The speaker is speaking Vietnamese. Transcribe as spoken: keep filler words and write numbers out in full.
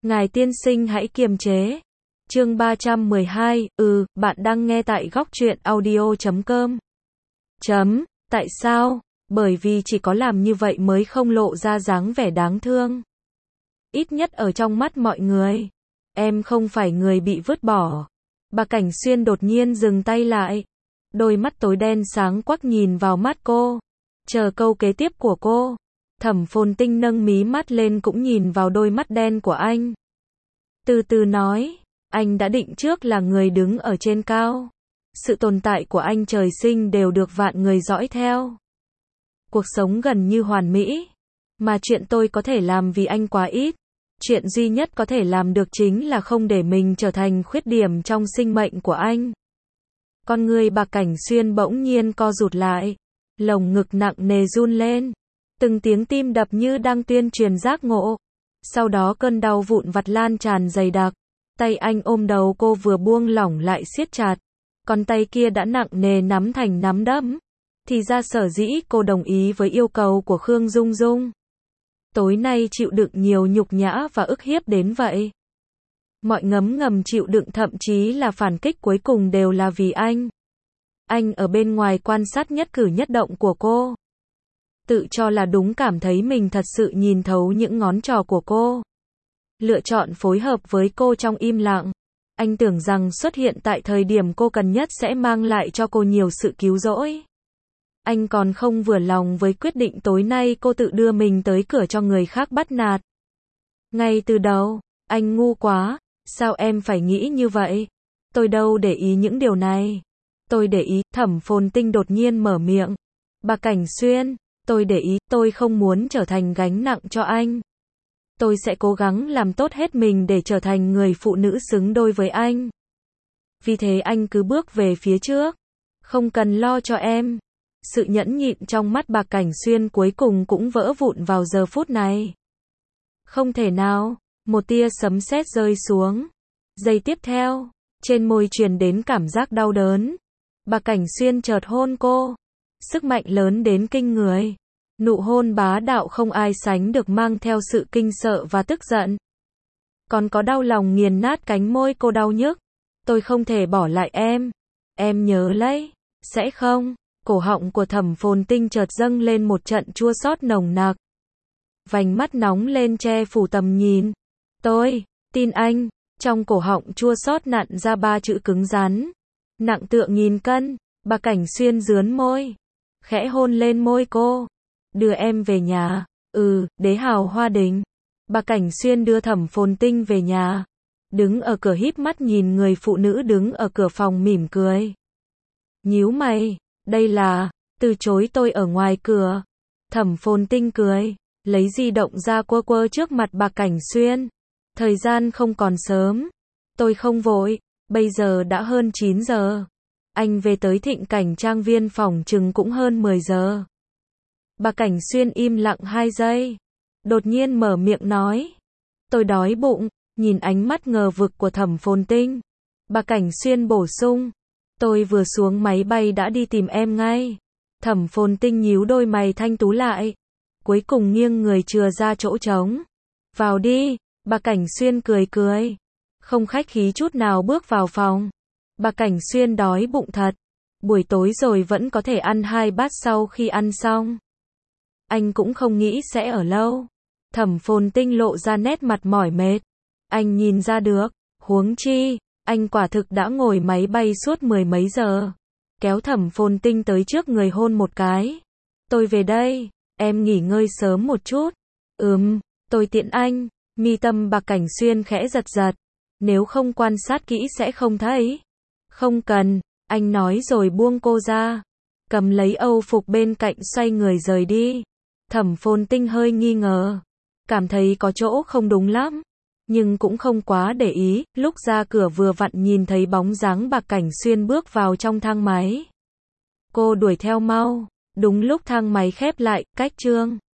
Ngài tiên sinh hãy kiềm chế. Chương ba trăm mười hai, ừ, bạn đang nghe tại góc truyện audio chấm com. Chấm, tại sao? Bởi vì chỉ có làm như vậy mới không lộ ra dáng vẻ đáng thương. Ít nhất ở trong mắt mọi người. Em không phải người bị vứt bỏ. Bà Cảnh Xuyên đột nhiên dừng tay lại. Đôi mắt tối đen sáng quắc nhìn vào mắt cô. Chờ câu kế tiếp của cô. Thẩm Phồn Tinh nâng mí mắt lên cũng nhìn vào đôi mắt đen của anh. Từ từ nói, anh đã định trước là người đứng ở trên cao. Sự tồn tại của anh trời sinh đều được vạn người dõi theo. Cuộc sống gần như hoàn mỹ. Mà chuyện tôi có thể làm vì anh quá ít. Chuyện duy nhất có thể làm được chính là không để mình trở thành khuyết điểm trong sinh mệnh của anh. Con người bà Cảnh Xuyên bỗng nhiên co rụt lại. Lồng ngực nặng nề run lên. Từng tiếng tim đập như đang tuyên truyền giác ngộ. Sau đó cơn đau vụn vặt lan tràn dày đặc. Tay anh ôm đầu cô vừa buông lỏng lại siết chặt. Còn tay kia đã nặng nề nắm thành nắm đấm. Thì ra sở dĩ cô đồng ý với yêu cầu của Khương Dung Dung. Tối nay chịu đựng nhiều nhục nhã và ức hiếp đến vậy. Mọi ngấm ngầm chịu đựng thậm chí là phản kích cuối cùng đều là vì anh. Anh ở bên ngoài quan sát nhất cử nhất động của cô. Tự cho là đúng, cảm thấy mình thật sự nhìn thấu những ngón trò của cô. Lựa chọn phối hợp với cô trong im lặng. Anh tưởng rằng xuất hiện tại thời điểm cô cần nhất sẽ mang lại cho cô nhiều sự cứu rỗi. Anh còn không vừa lòng với quyết định tối nay cô tự đưa mình tới cửa cho người khác bắt nạt. Ngay từ đầu, anh ngu quá, sao em phải nghĩ như vậy? Tôi đâu để ý những điều này. Tôi để ý, Thẩm Phồn Tinh đột nhiên mở miệng. Bà Cảnh Xuyên, tôi để ý, tôi không muốn trở thành gánh nặng cho anh. Tôi sẽ cố gắng làm tốt hết mình để trở thành người phụ nữ xứng đôi với anh. Vì thế anh cứ bước về phía trước. Không cần lo cho em. Sự nhẫn nhịn trong mắt bà Cảnh Xuyên cuối cùng cũng vỡ vụn vào giờ phút này. Không thể nào, một tia sấm sét rơi xuống. Giây tiếp theo, trên môi truyền đến cảm giác đau đớn. Bà Cảnh Xuyên chợt hôn cô. Sức mạnh lớn đến kinh người. Nụ hôn bá đạo không ai sánh được, mang theo sự kinh sợ và tức giận. Còn có đau lòng nghiền nát cánh môi cô đau nhức. Tôi không thể bỏ lại em. Em nhớ lấy. Sẽ không. Cổ họng của Thẩm Phồn Tinh chợt dâng lên một trận chua xót nồng nặc. Vành mắt nóng lên che phủ tầm nhìn. Tôi tin anh. Trong cổ họng chua xót nặn ra ba chữ cứng rắn. Nặng tựa nghìn cân. Bà Cảnh Xuyên rướn môi. Khẽ hôn lên môi cô. Đưa em về nhà. Ừ, Đế Hào Hoa Đình. Bà Cảnh Xuyên đưa Thẩm Phồn Tinh về nhà. Đứng ở cửa híp mắt nhìn người phụ nữ đứng ở cửa phòng mỉm cười. Nhíu mày. Đây là, từ chối tôi ở ngoài cửa. Thẩm Phồn Tinh cười. Lấy di động ra quơ quơ trước mặt bà Cảnh Xuyên. Thời gian không còn sớm. Tôi không vội. Bây giờ đã hơn chín giờ. Anh về tới Thịnh Cảnh Trang Viên phòng chừng cũng hơn mười giờ. Bà Cảnh Xuyên im lặng hai giây. Đột nhiên mở miệng nói. Tôi đói bụng. Nhìn ánh mắt ngờ vực của Thẩm Phồn Tinh. Bà Cảnh Xuyên bổ sung. Tôi vừa xuống máy bay đã đi tìm em ngay. Thẩm Phồn Tinh nhíu đôi mày thanh tú lại. Cuối cùng nghiêng người chừa ra chỗ trống. Vào đi. Bà Cảnh Xuyên cười cười. Không khách khí chút nào bước vào phòng. Bà Cảnh Xuyên đói bụng thật. Buổi tối rồi vẫn có thể ăn hai bát sau khi ăn xong. Anh cũng không nghĩ sẽ ở lâu. Thẩm Phồn Tinh lộ ra nét mặt mỏi mệt. Anh nhìn ra được. Huống chi, anh quả thực đã ngồi máy bay suốt mười mấy giờ. Kéo Thẩm Phồn Tinh tới trước người hôn một cái. Tôi về đây. Em nghỉ ngơi sớm một chút. Ừm, tôi tiện anh. Mi tâm bà Cảnh Xuyên khẽ giật giật. Nếu không quan sát kỹ sẽ không thấy. Không cần, anh nói rồi buông cô ra. Cầm lấy âu phục bên cạnh xoay người rời đi. Thẩm Phồn Tinh hơi nghi ngờ. Cảm thấy có chỗ không đúng lắm. Nhưng cũng không quá để ý. Lúc ra cửa vừa vặn nhìn thấy bóng dáng bà Cảnh Xuyên bước vào trong thang máy. Cô đuổi theo mau. Đúng lúc thang máy khép lại, cách chương.